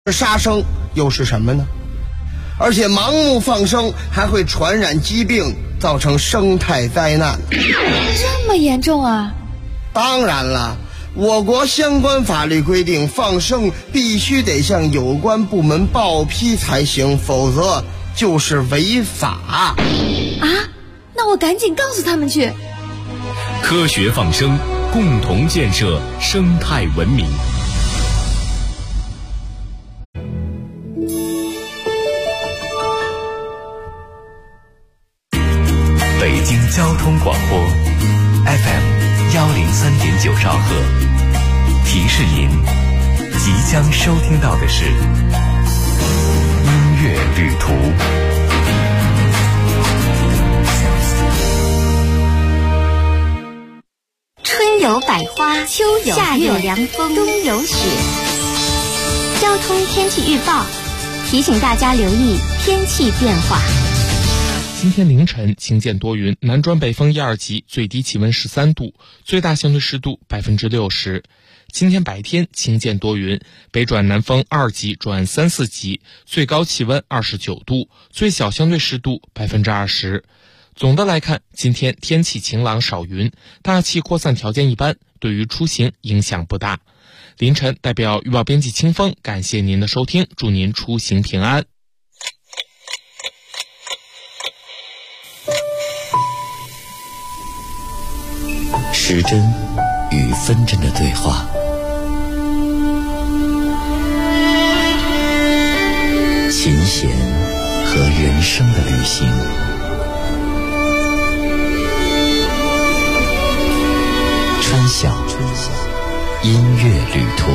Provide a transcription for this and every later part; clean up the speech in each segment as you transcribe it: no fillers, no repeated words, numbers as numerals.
杀生又是什么呢？而且盲目放生还会传染疾病，造成生态灾难。 这么严重啊？ 当然了，我国相关法律规定，放生必须得向有关部门报批才行，否则就是违法。 啊？那我赶紧告诉他们去。 科学放生，共同建设生态文明。北京交通广播 FM103.9兆赫，提示您即将收听到的是音乐旅途。 春有百花，秋有夏有凉风，冬有雪。交通天气预报提醒大家留意天气变化。 今天凌晨晴间多云，南转北风1、2级，最低气温13度，最大相对湿度60%。今天白天晴间多云，北转南风2级转3、4级，最高气温29度，最小相对湿度20%。总的来看，今天天气晴朗少云，大气扩散条件一般，对于出行影响不大。凌晨代表预报编辑清风，感谢您的收听，祝您出行平安。 时针与分针的对话，琴弦和人生的旅行，春晓音乐旅途。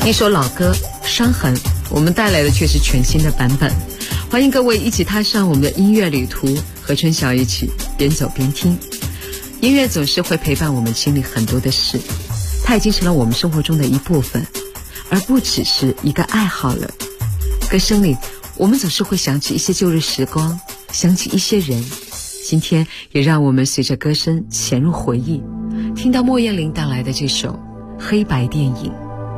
一首老歌《伤痕》，我们带来的却是全新的版本。欢迎各位一起踏上我们的音乐旅途，和春晓一起边走边听。音乐总是会陪伴我们经历很多的事，它已经成了我们生活中的一部分，而不只是一个爱好了。歌声里，我们总是会想起一些旧日时光，想起一些人。今天也让我们随着歌声潜入回忆，听到莫艳玲带来的这首黑白电影。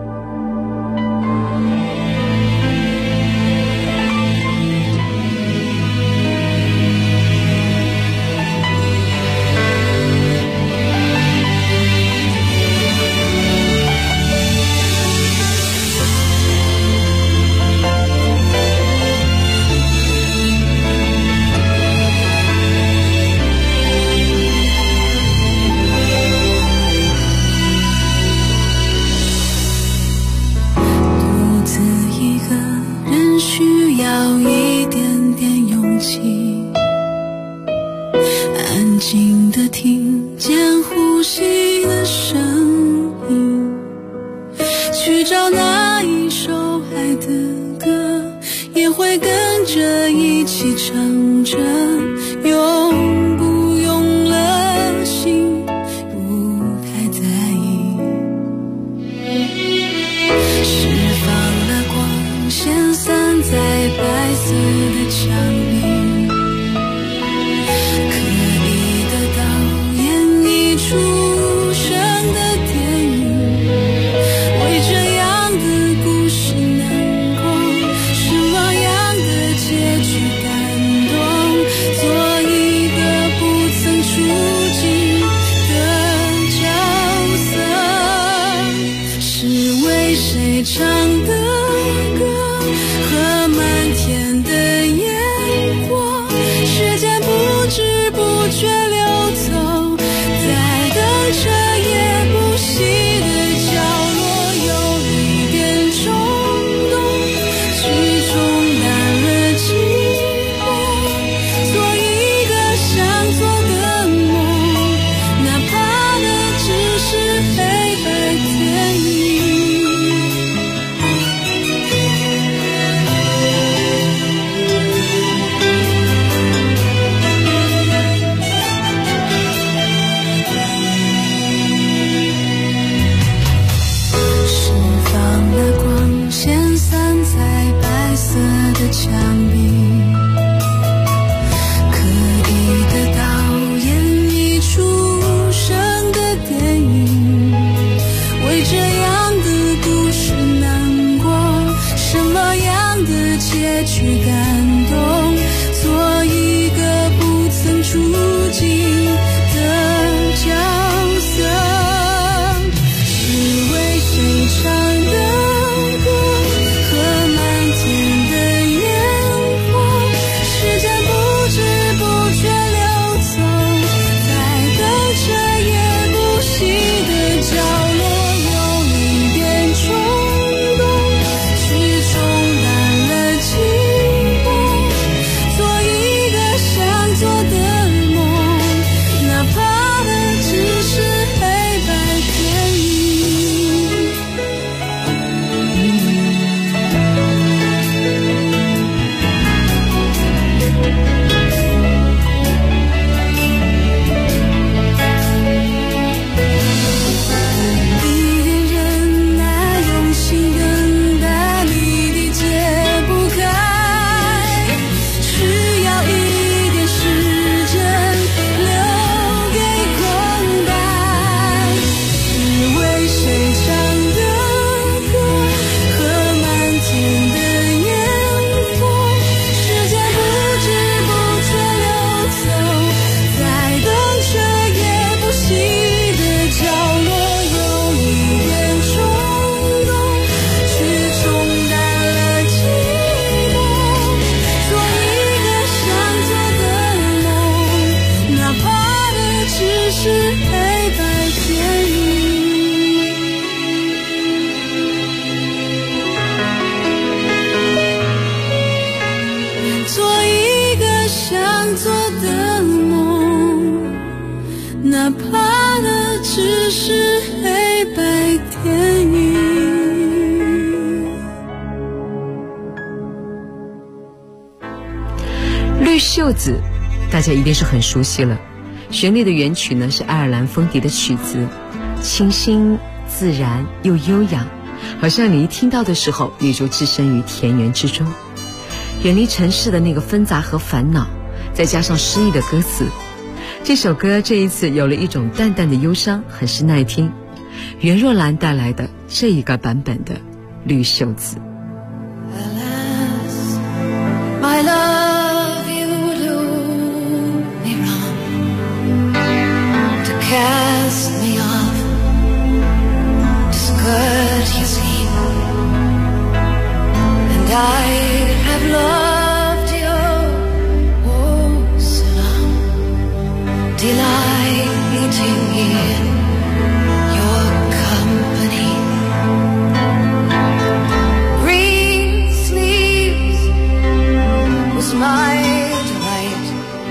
哪怕的只是黑白电影。 袖子大家一定是很熟悉了，旋律的原曲呢是爱尔兰风笛的曲子，清新自然又悠扬，好像你一听到的时候你就置身于田园之中，远离城市的那个纷杂和烦恼，再加上诗意的歌词，这首歌这一次有了一种淡淡的忧伤，很是耐听。袁若兰带来的这一个版本的绿袖子。 Alas, my love, you do me wrong to cast me off discourteously, and I have loved you oh so long, delighting in your company. Green sleeves was my delight,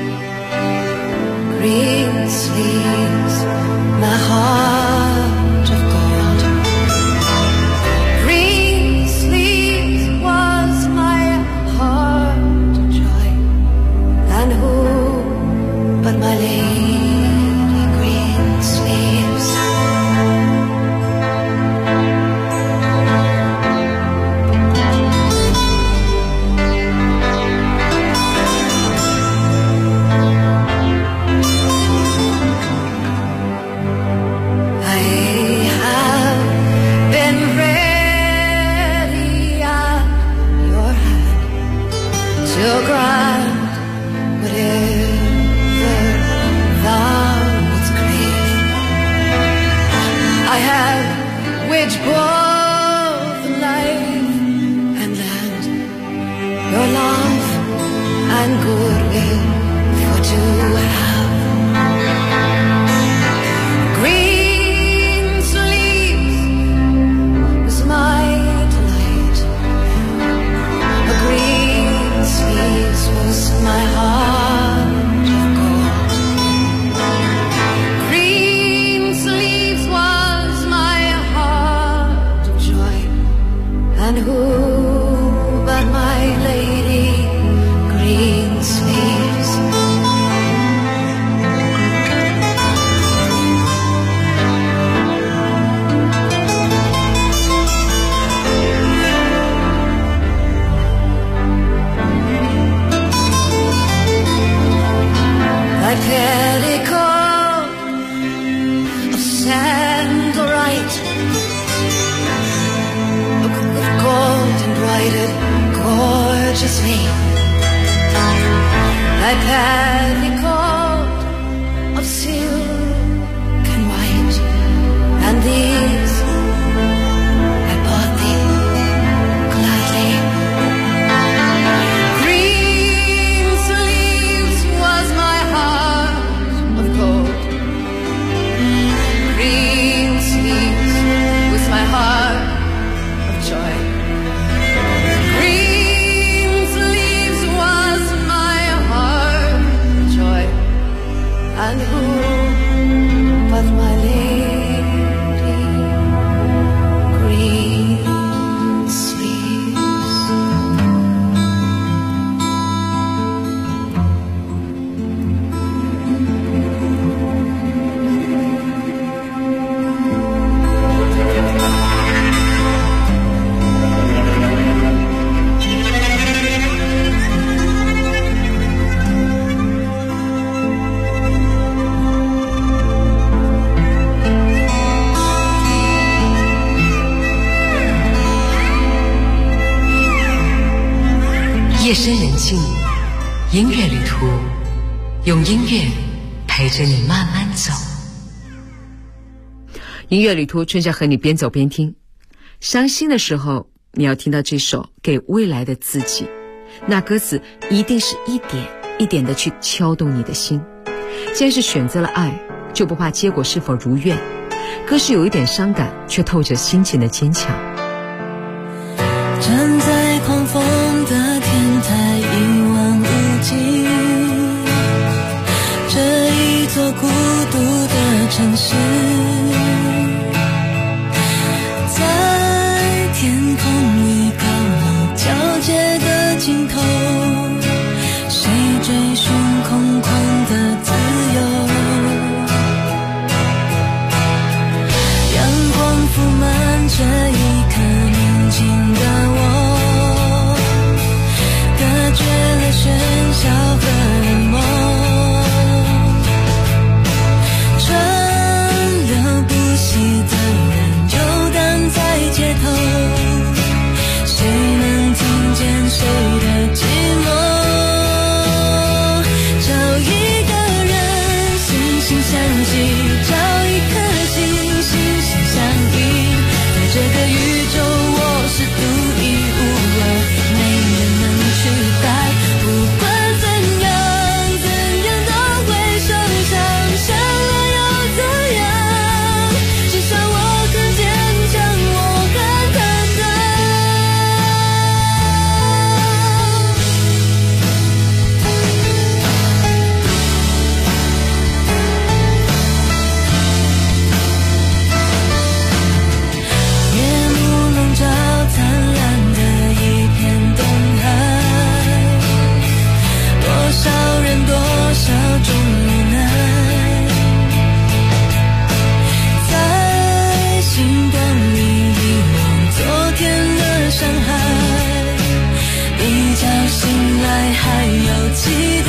green sleeves, my heart of gold. Green sleeves was my heart of joy, and who but my lady green sleeves? I have been ready at your hand to grant whatever thou wouldst crave. I have waged both life and land, your love and goodwill for to have. Green sleeves was my delight, a green sleeves was my heart of gold. Green sleeves was my heart of joy, and who but my lady green sleeves? Thy petticoat of sandalite, with gold embroidered gorgeously. Thy petticoat of silk and white, and these I bought thee gladly. Green sleeves was my heart of gold. Green sleeves was my heart of joy. Green sleeves was my heart of joy, and who but my lady green sleeves? 夜深人静，音乐旅途，用音乐陪着你慢慢走。音乐旅途，春夏和你边走边听。伤心的时候，你要听到这首《给未来的自己》，那歌词一定是一点一点的去敲动你的心。既然是选择了爱，就不怕结果是否如愿。歌是有一点伤感，却透着心情的坚强。 站在狂风的天台，一望无际，这一座孤独的城市，在天空里高楼交接的尽头，谁追找一颗心，心心相印。在这个宇宙，我是独一无二，没人能取代。不管怎样，怎样都会受伤，伤了又怎样？至少我更坚强，我更坦荡。夜幕笼罩灿烂的一片东海，多少人多少种无奈，在星光里遗忘昨天的伤害，一觉醒来还有期待。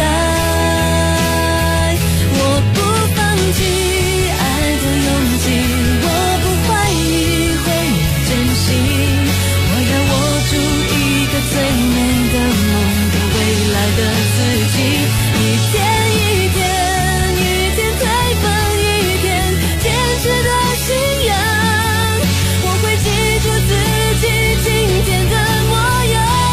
我不放弃爱的勇气，我不怀疑会有真心，我要握住一个最美的梦，给未来的自己。一天一天，一天推翻一天，坚持的信仰，我会记住自己今天的模样。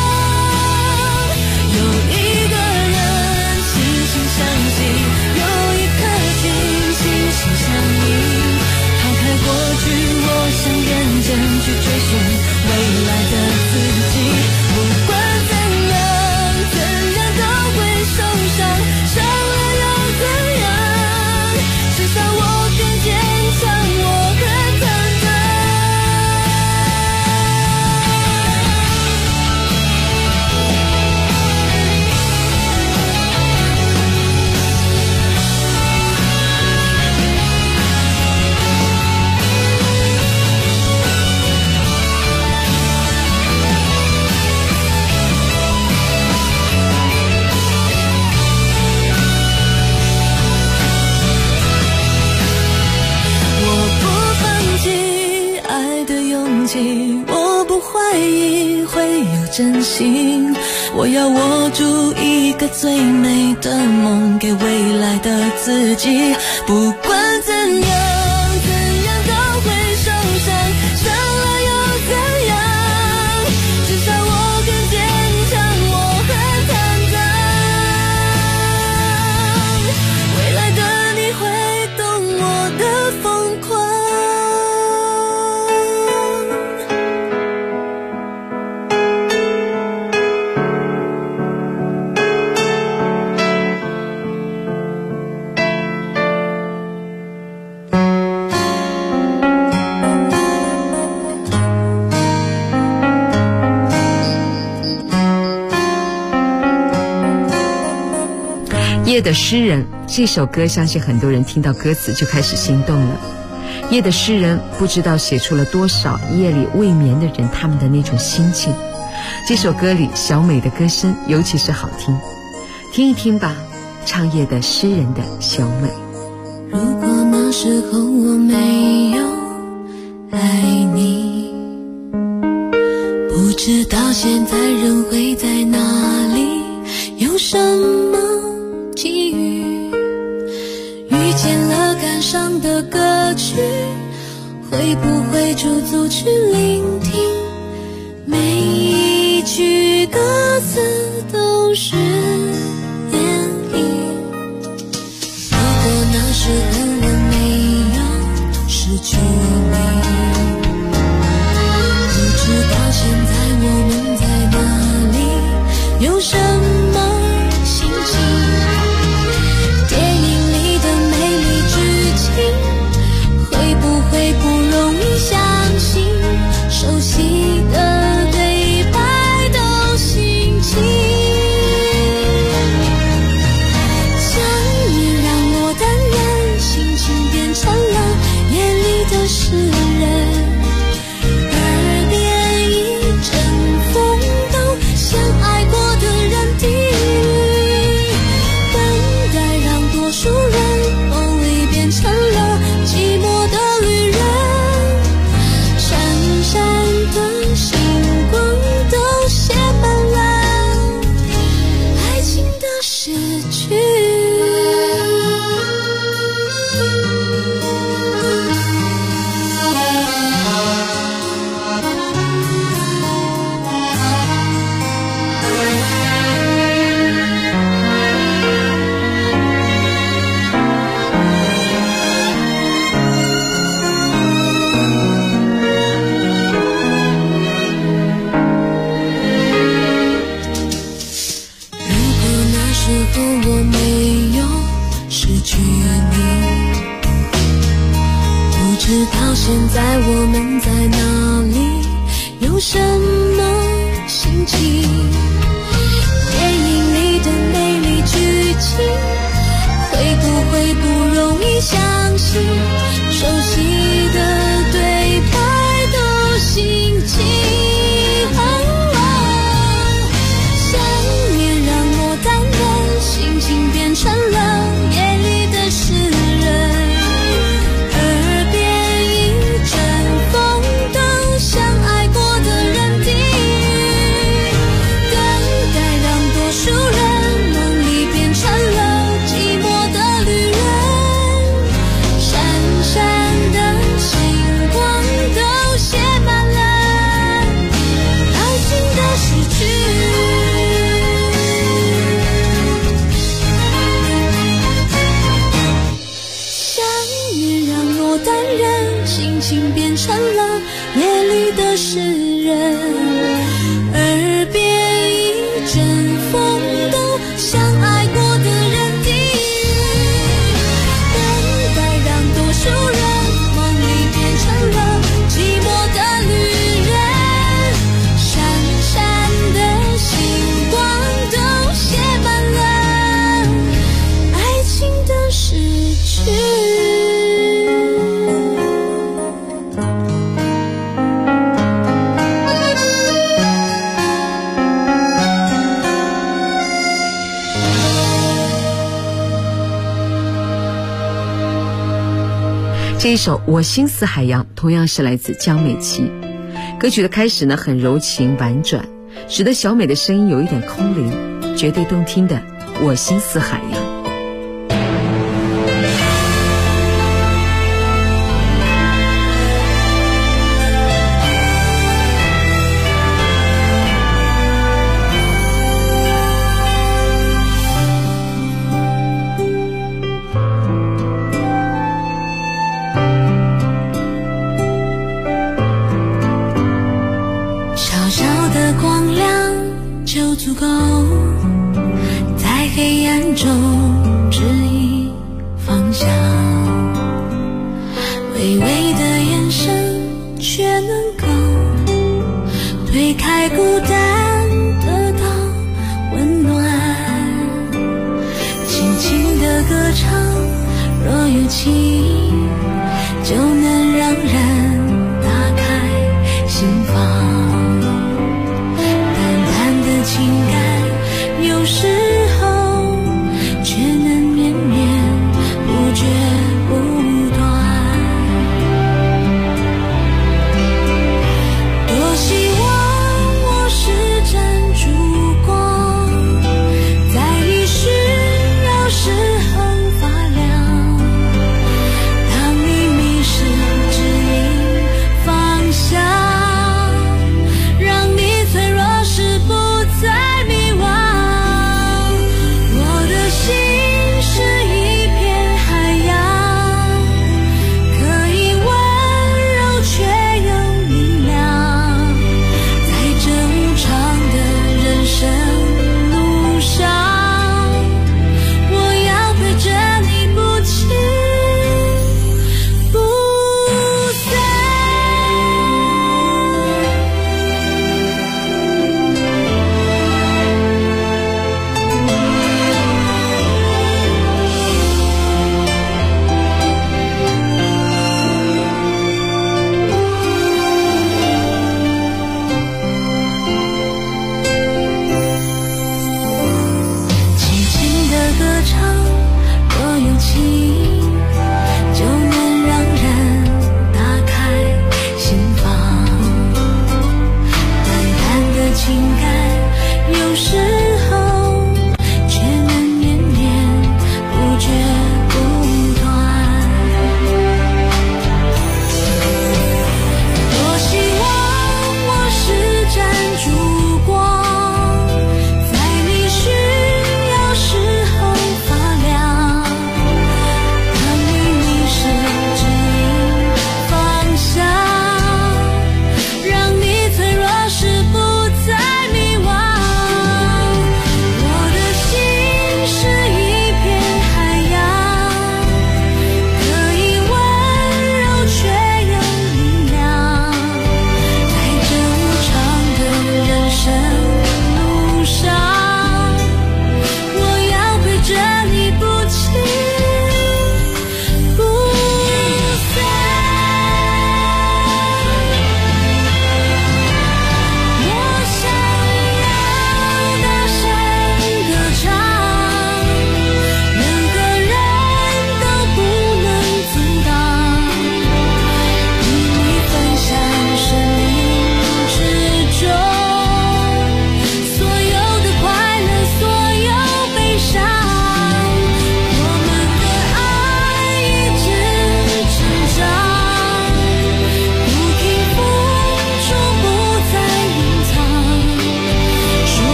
有一个人心心相惜，有一颗心心心相印。抛开过去，我想认真去追寻未来的自己。不管怎样，怎样都会受伤，伤了又怎样？至少我更坚强，我更坦荡。我不放弃爱的勇气，我不怀疑会有真心，我要握住一个最美的梦，给未来的自己。不管怎样，怎样都会受伤，伤了又怎样？至少我更坚强，我很坦荡。未来的你会懂我的疯狂。 夜的诗人这首歌，相信很多人听到歌词就开始心动了。夜的诗人不知道写出了多少夜里未眠的人他们的那种心情。这首歌里小美的歌声尤其是好听，听一听吧，唱夜的诗人的小美。 如果那时候我没有爱你，不知道现在人会在哪里，有什么际遇，遇见了感伤的歌曲，会不会驻足去聆听，每一句歌词都是眼影。如果那时候我没有失去你，不知道现在我们在哪里，有什么心情，电影里的美丽剧情，会不会不容易相信，熟悉的对白都心情。想念让我但愿相知道现在我们在哪里，有什么心情。电影里的美丽剧情，会不会不容易相信？熟悉的对白都心情。想念让我淡然，心情变成了夜里的诗人。耳边一阵风，都像爱过的人听。等待让多数人梦里变成了寂寞的旅人。闪闪的星光都写满了爱情的诗句。淡然，心情变成了夜里的诗人。耳边一阵风，都像爱过的人听。等待让多数人梦里变成了寂寞的旅人。闪闪的星光都写满了爱情的诗句。 这一首《我心似海洋》同样是来自江美琪。歌曲的开始呢很柔情婉转，使得小美的声音有一点空灵，绝对动听的《我心似海洋》。 足够在黑暗中指引方向，微微的眼神却能够推开孤单，得到温暖。轻轻的歌唱，若有情就能让人打开心房。情感有时候却能绵绵不绝不断。多希望我是盏烛光，在你需要时候发亮，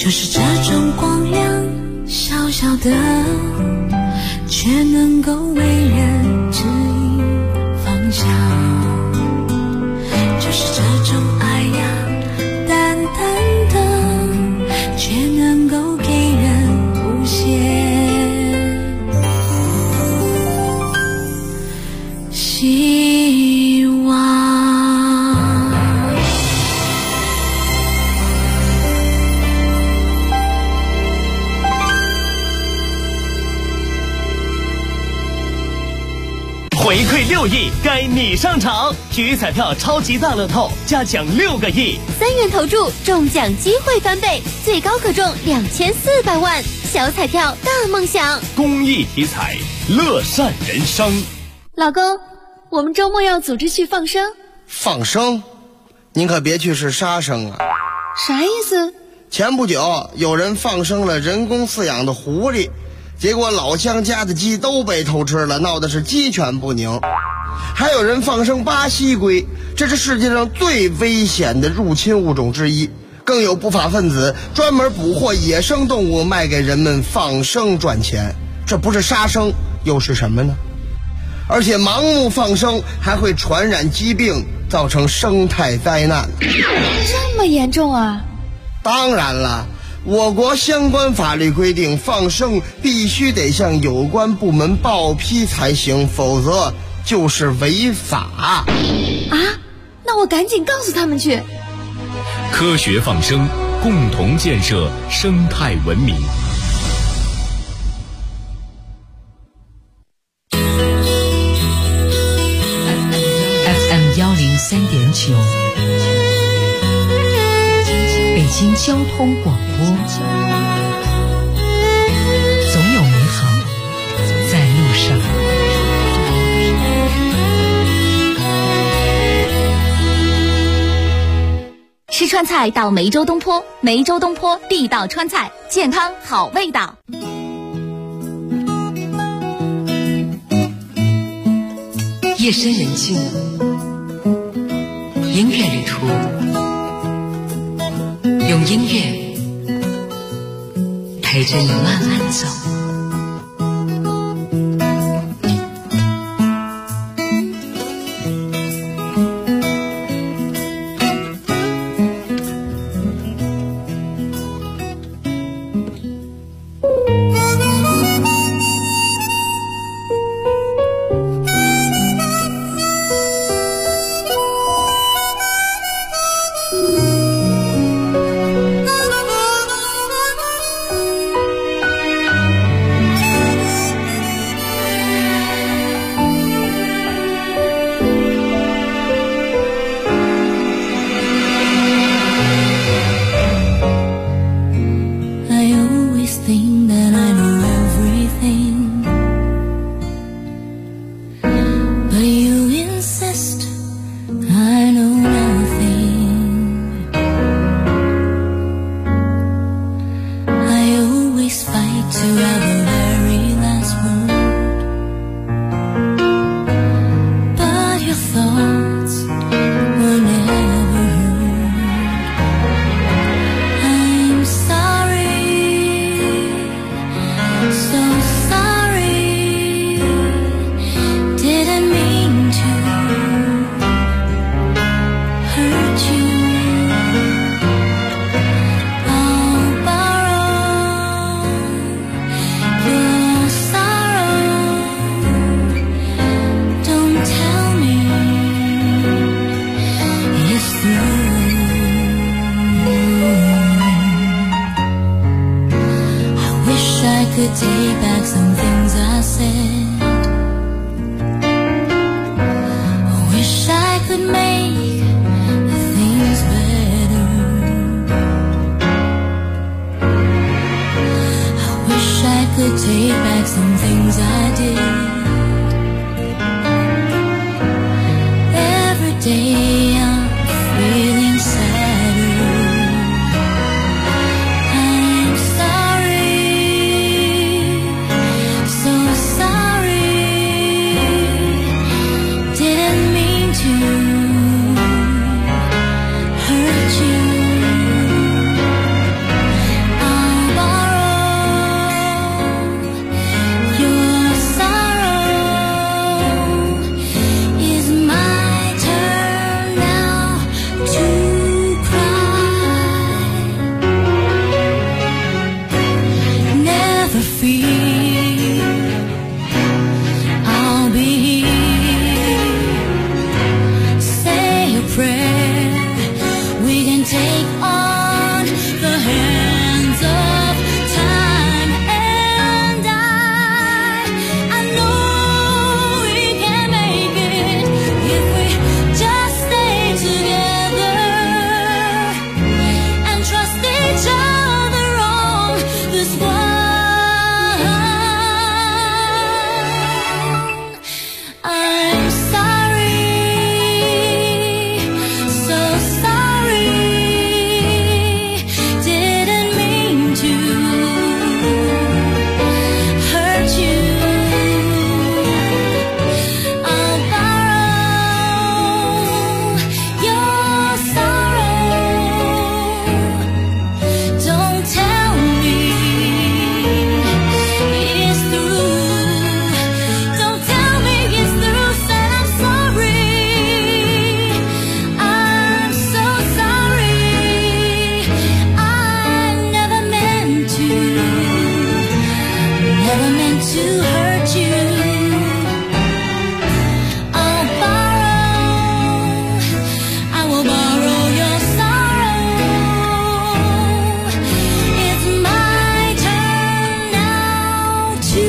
就是这种光亮，小小的，却能够为人指引方向。就是这种爱呀，淡淡的，却能够给人无限希望。 回馈6亿，该你上场！体育彩票超级大乐透加奖6个亿 ，3元投注中奖机会翻倍，最高可中2400万。小彩票大梦想， 公益体彩，乐善人生。 老公，我们周末要组织去放生。 放生？您可别去是杀生啊！ 啥意思？ 前不久有人放生了人工饲养的狐狸，结果老乡家的鸡都被偷吃了，闹的是鸡犬不宁。还有人放生巴西龟，这是世界上最危险的入侵物种之一。更有不法分子专门捕获野生动物卖给人们放生赚钱，这不是杀生又是什么呢？而且盲目放生还会传染疾病，造成生态灾难。 这么严重啊？ 当然了，我国相关法律规定，放生必须得向有关部门报批才行，否则就是违法。 啊？那我赶紧告诉他们去。 科学放生，共同建设生态文明。 FM 103.9，北京交通广播。总有美好在路上。 吃川菜到梅州东坡，梅州东坡地道川菜，健康好味道。 夜深人静，音乐旅途，用音乐陪着你慢慢走。 to hurt you. I'll borrow, I will borrow your sorrow. It's my turn now to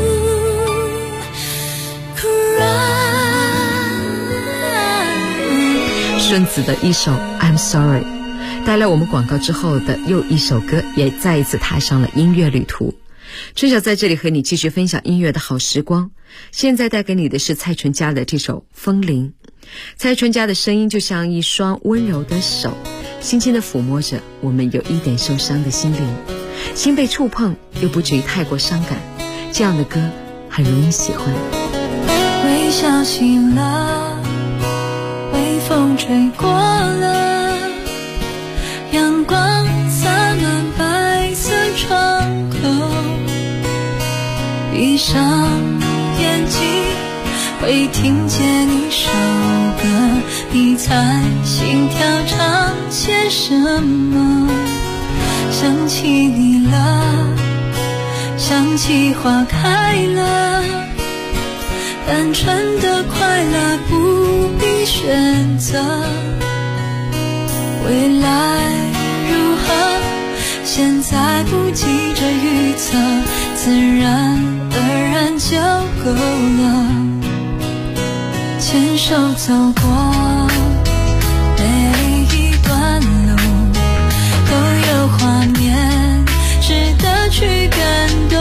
cry. 顺子的一首 I'm Sorry 带来我们广告之后的又一首歌，也再一次踏上了音乐旅途。春晓在这里和你继续分享音乐的好时光，现在带给你的是蔡淳佳的这首《风铃》。蔡淳佳的声音就像一双温柔的手，轻轻地抚摸着我们有一点受伤的心灵，心被触碰又不至于太过伤感，这样的歌很容易喜欢。 微笑起了，微风吹过了，阳光洒满白色窗口，闭上眼睛会听见一首歌，你猜心跳唱些什么？想起你了，想起花开了，单纯的快乐不必选择，未来如何现在不急着预测，自然而然就够了，牵手走过每一段路，都有画面值得去感动。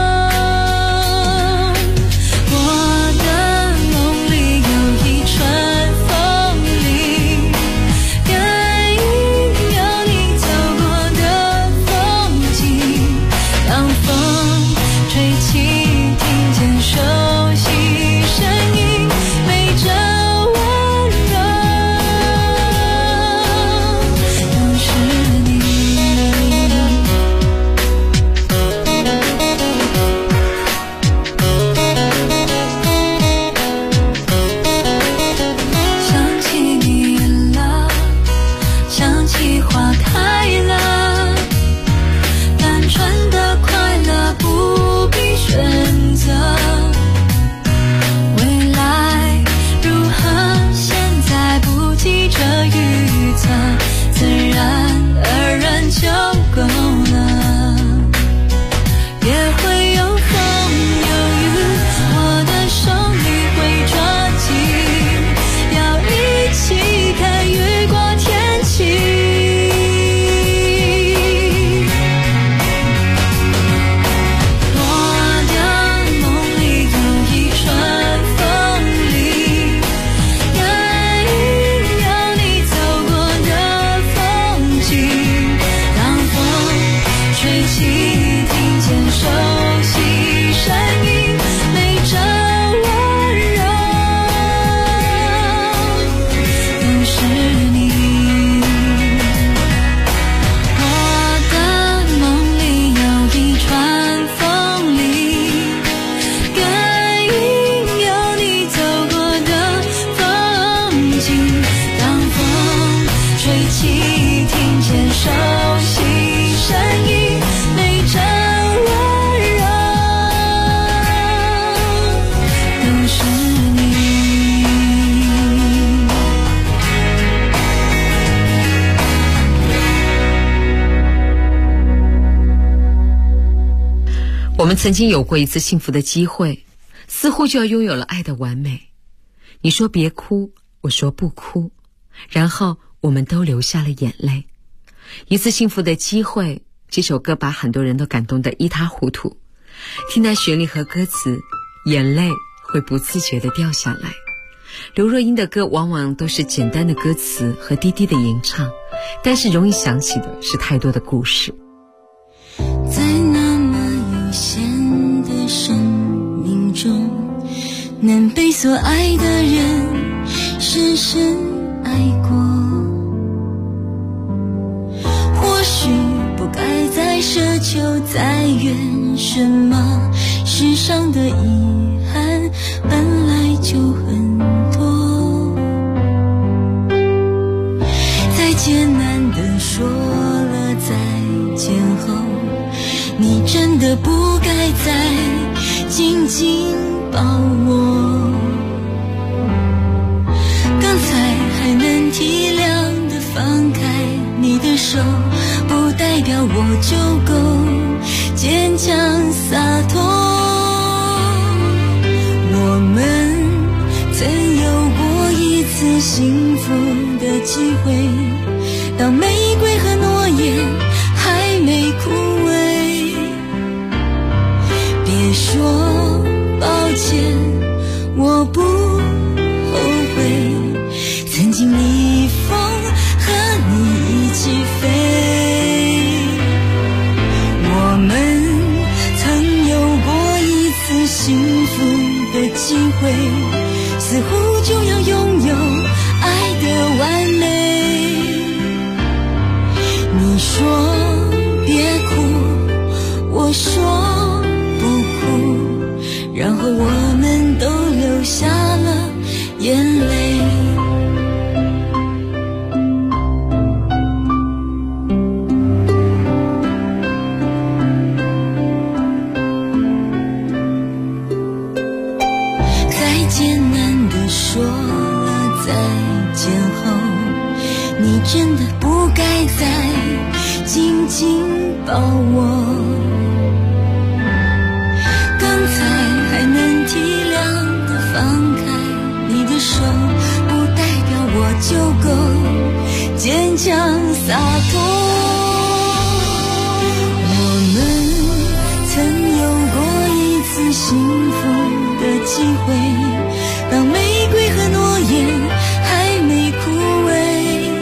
我们曾经有过一次幸福的机会，似乎就要拥有了爱的完美。你说别哭，我说不哭，然后我们都流下了眼泪。一次幸福的机会，这首歌把很多人都感动得一塌糊涂。听那旋律和歌词，眼泪会不自觉地掉下来。刘若英的歌往往都是简单的歌词和低低的吟唱，但是容易想起的是太多的故事。 在那么有限的生命中，能被所爱的人深深爱过，或许不该再奢求再圆什么，世上的遗憾本来就很多，在艰难地说了再见后，你真的不该再紧紧抱我。刚才还能体谅地放开你的手，不代表我就够坚强洒脱。我们曾有过一次幸福的机会，当玫瑰和诺言还没枯萎。别说抱歉，我不后悔，曾经逆风和你一起飞。我们曾有过一次幸福的机会，似乎就要拥有爱的完美。你说别哭，我说不哭，然后我们都流下了眼泪。真的不该再紧紧抱我，刚才还能体谅地放开你的手，不代表我就够坚强洒脱。我们曾有过一次幸福的机会，当玫瑰和诺言还没枯萎。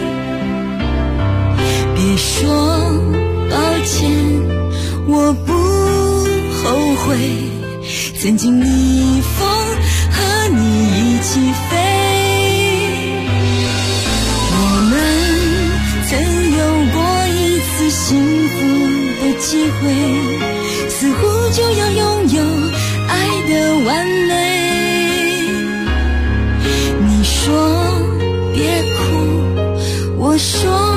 别说抱歉，我不后悔，曾经逆风和你一起飞。我们曾有过一次幸福的机会，似乎就要拥有爱的完美。你说别哭，我说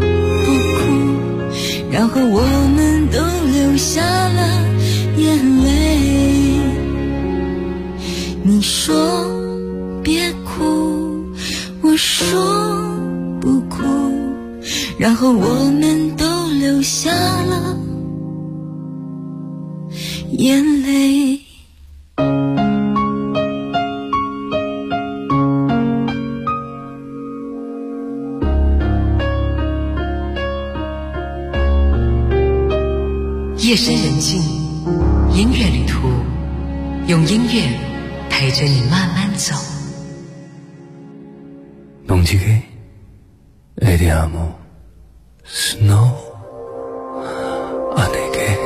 然后我们都流下了眼泪。你说别哭，我说不哭，然后我们都流下了眼泪。 夜深人静，音乐旅途，用音乐陪着你慢慢走。 Non ti che vediamo snow anche。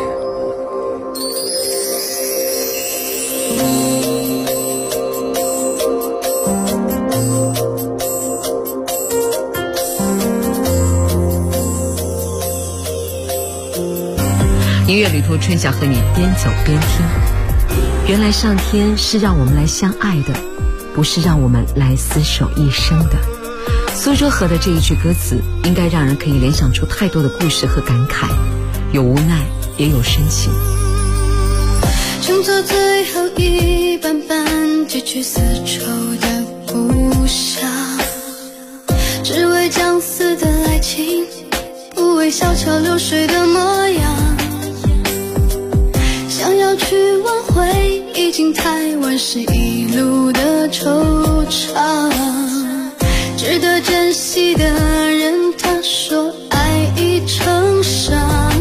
音乐旅途，春晓和你边走边听。原来上天是让我们来相爱的，不是让我们来厮守一生的。苏州河的这一句歌词，应该让人可以联想出太多的故事和感慨，有无奈，也有深情。 乘坐最后一班班机去丝绸的故乡，只为将死的爱情，不为小桥流水的模样。想要去挽回，已经太晚，是一路的惆怅。值得珍惜的人，他说爱已成伤。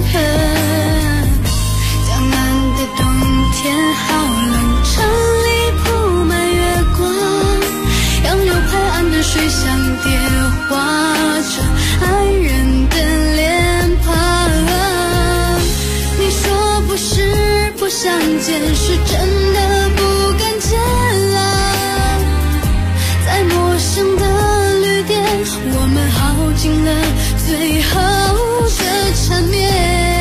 江南的冬天好冷，城里铺满月光，杨柳拍岸的水像蝶画着爱人的脸庞。你说不是不想见，是真的不敢见了。在陌生的旅店，我们耗尽了最后的缠绵。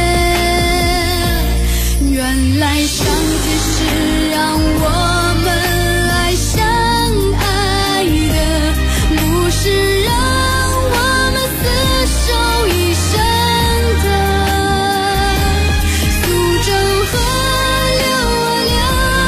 原来上天是让我们来相爱的，不是让我们厮守一生的。苏州河流啊流，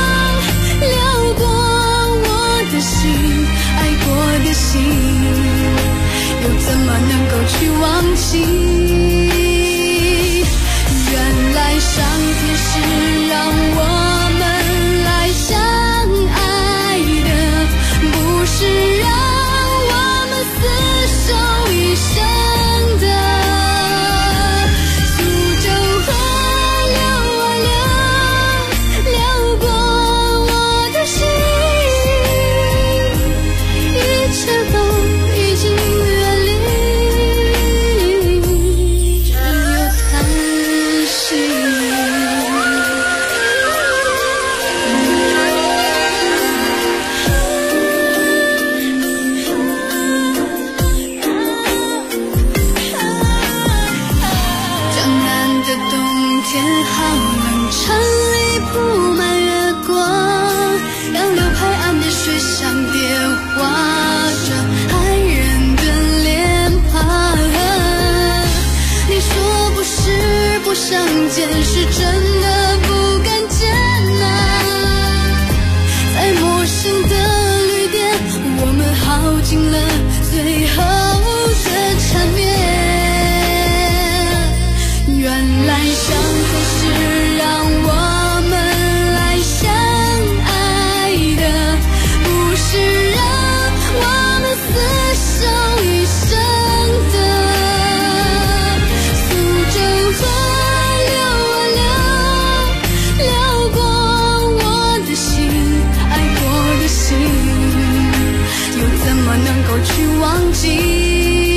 相见是真的不敢见啊，在陌生的旅店，我们耗尽了最后的缠绵。原来相会是让我们来相爱的，不是让我们厮守一生的。苏州河流啊流，流过我的心，爱过的心，又怎么能够去忘记？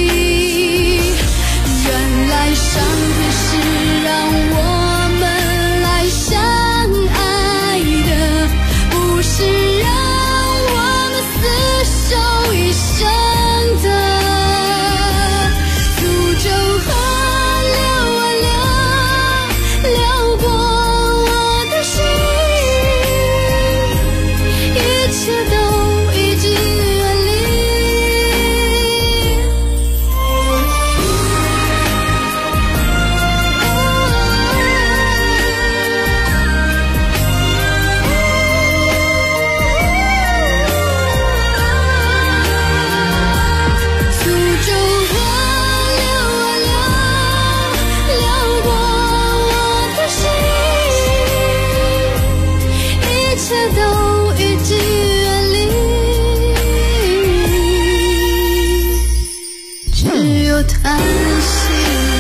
原来伤痕是让我们来相爱的，不是让我们厮守一生的。苏州河流啊流，流过我的心，一切都已经远离。苏州河流啊流，流过我的心，一切都已经远离，只有叹息。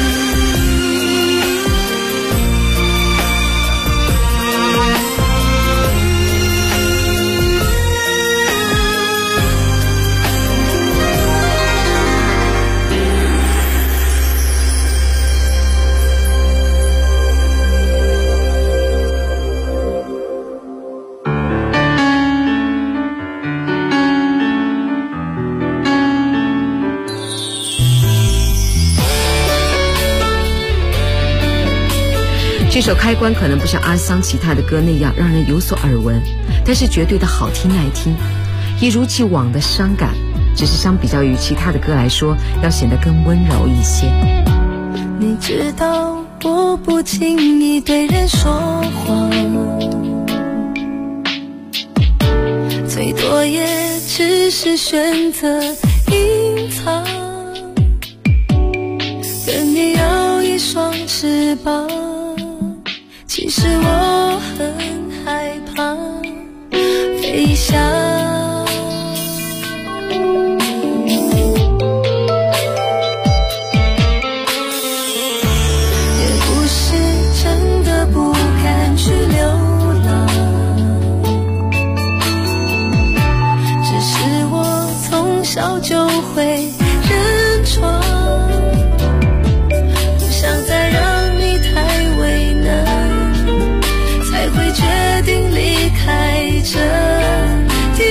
这首开关可能不像阿桑其他的歌那样让人有所耳闻，但是绝对的好听耐听，一如既往的伤感，只是相比较于其他的歌来说要显得更温柔一些。 你知道我不轻易对人说谎，最多也只是选择隐藏，跟你有一双翅膀，其实我很害怕飞翔。也不是真的不敢去流浪，只是我从小就会认床，不想再让你太为难，才会决定离开这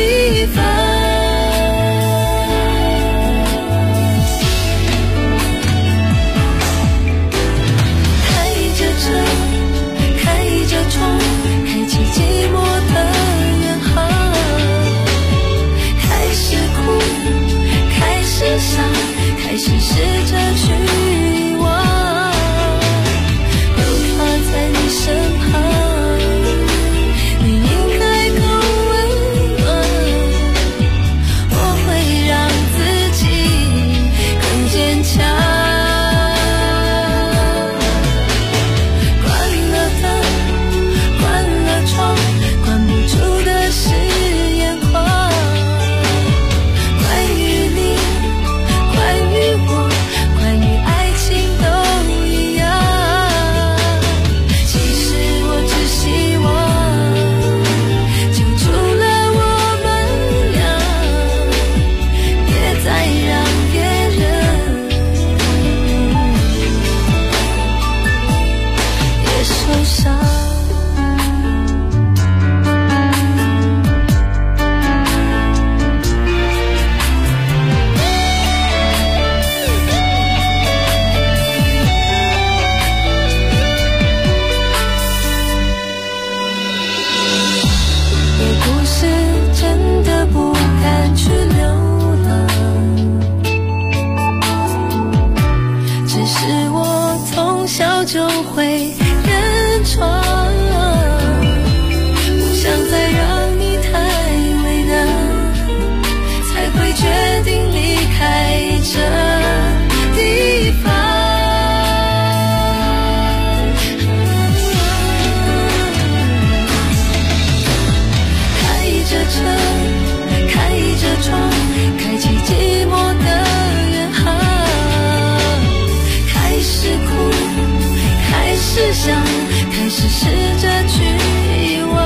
是试着去遗忘，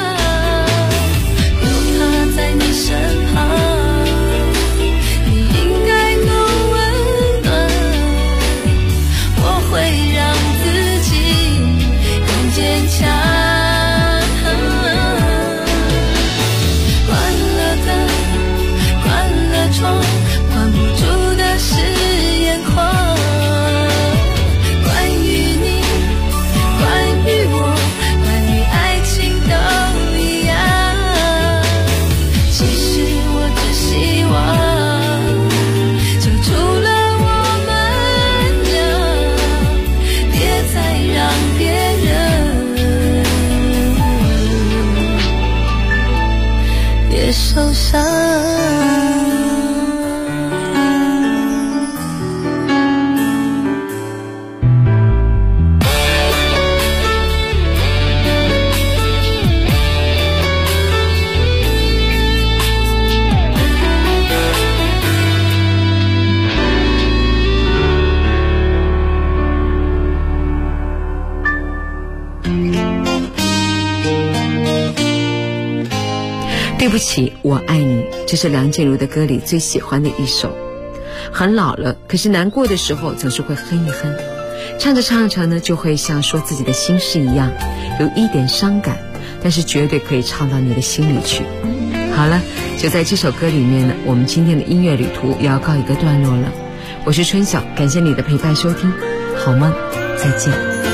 有他在你身旁，你应该能温暖，我会让自己更坚强。关不住的是眼眶，关于你，关于我，关于爱情都一样。其实我只希望，就除了我们俩，别再让别人也受伤。 对不起，我爱你，这是梁静茹的歌里最喜欢的一首。很老了，可是难过的时候总是会哼一哼，唱着唱着呢，就会像说自己的心事一样，有一点伤感，但是绝对可以唱到你的心里去。好了，就在这首歌里面呢，我们今天的音乐旅途也要告一个段落了。我是春晓，感谢你的陪伴收听，好梦，再见。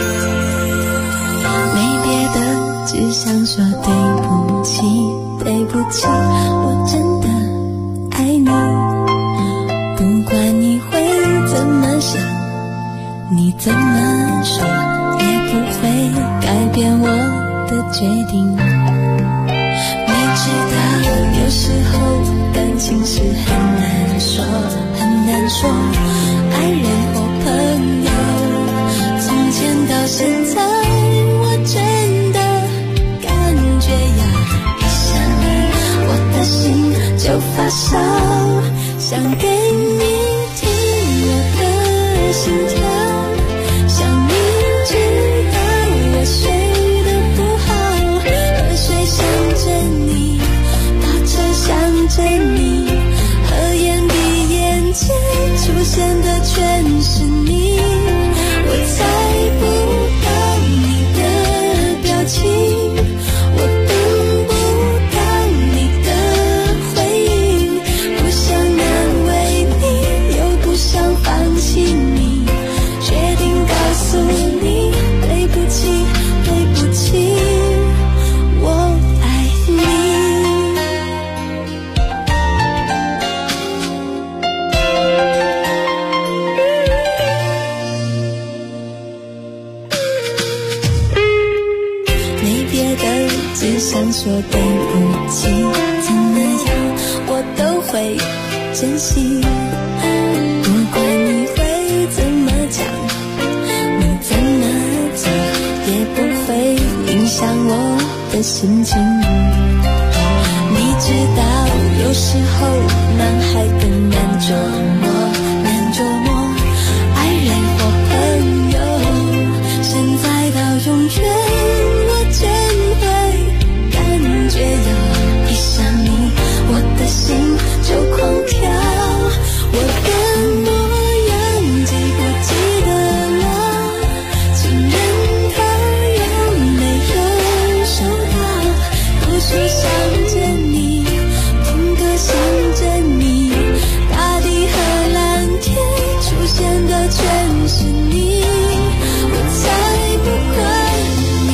没别的，只想说对不起，对不起，我真的爱你。不管你会怎么想，你怎么说，也不会改变我的决定。你知道，有时候感情是很难说，很难说。爱人或朋友，从前到现在，我真的感觉呀，一想你，我的心就发烧，想给你听我的心跳，想你知道我睡得不好，河水想着你，马车想着你，和眼闭眼前出现的全是你，我猜不到你的表情，我等不到你的回应，不想难为你，又不想放弃你，决定告诉你，对不起，对不起，我爱你。没别的，只想说对不起，怎么样我都会珍惜。不管你会怎么讲，你怎么做，也不会影响我的心情。你知道，有时候男孩更难琢磨，难琢磨。爱人或朋友，现在到永远，我真会感觉呀，一想你，我的心就狂跳，我的模样记不记得了？情人他有没有收到？读书想着你，听歌想着你，大地和蓝天出现的全是你，我才不管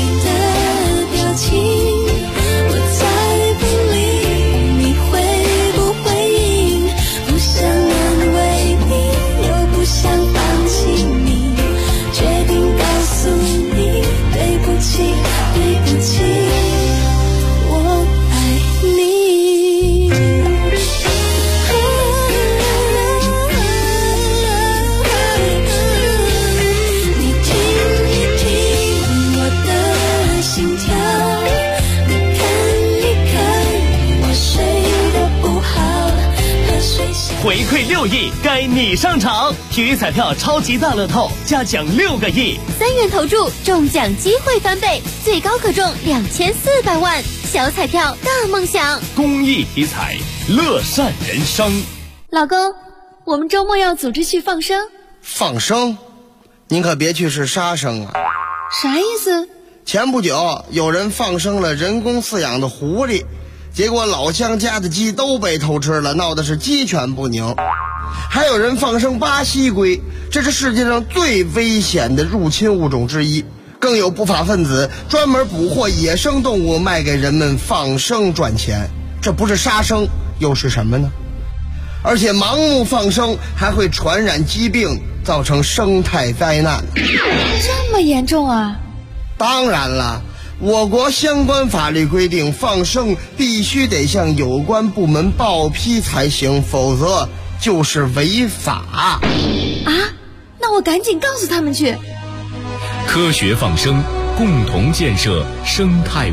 馈6亿，该你上场！体育彩票超级大乐透加奖6个亿 ，3元投注中奖机会翻倍，最高可中2400万。小彩票大梦想， 公益体彩，乐善人生。 老公，我们周末要组织去放生。 放生？您可别去是杀生啊！ 啥意思？ 前不久有人放生了人工饲养的狐狸，结果老乡家的鸡都被偷吃了，闹的是鸡犬不宁。还有人放生巴西龟，这是世界上最危险的入侵物种之一。更有不法分子专门捕获野生动物卖给人们放生赚钱，这不是杀生又是什么呢？而且盲目放生还会传染疾病，造成生态灾难。 这么严重啊？ 当然了，我国相关法律规定，放生必须得向有关部门报批才行，否则就是违法。 啊？那我赶紧告诉他们去。 科学放生，共同建设生态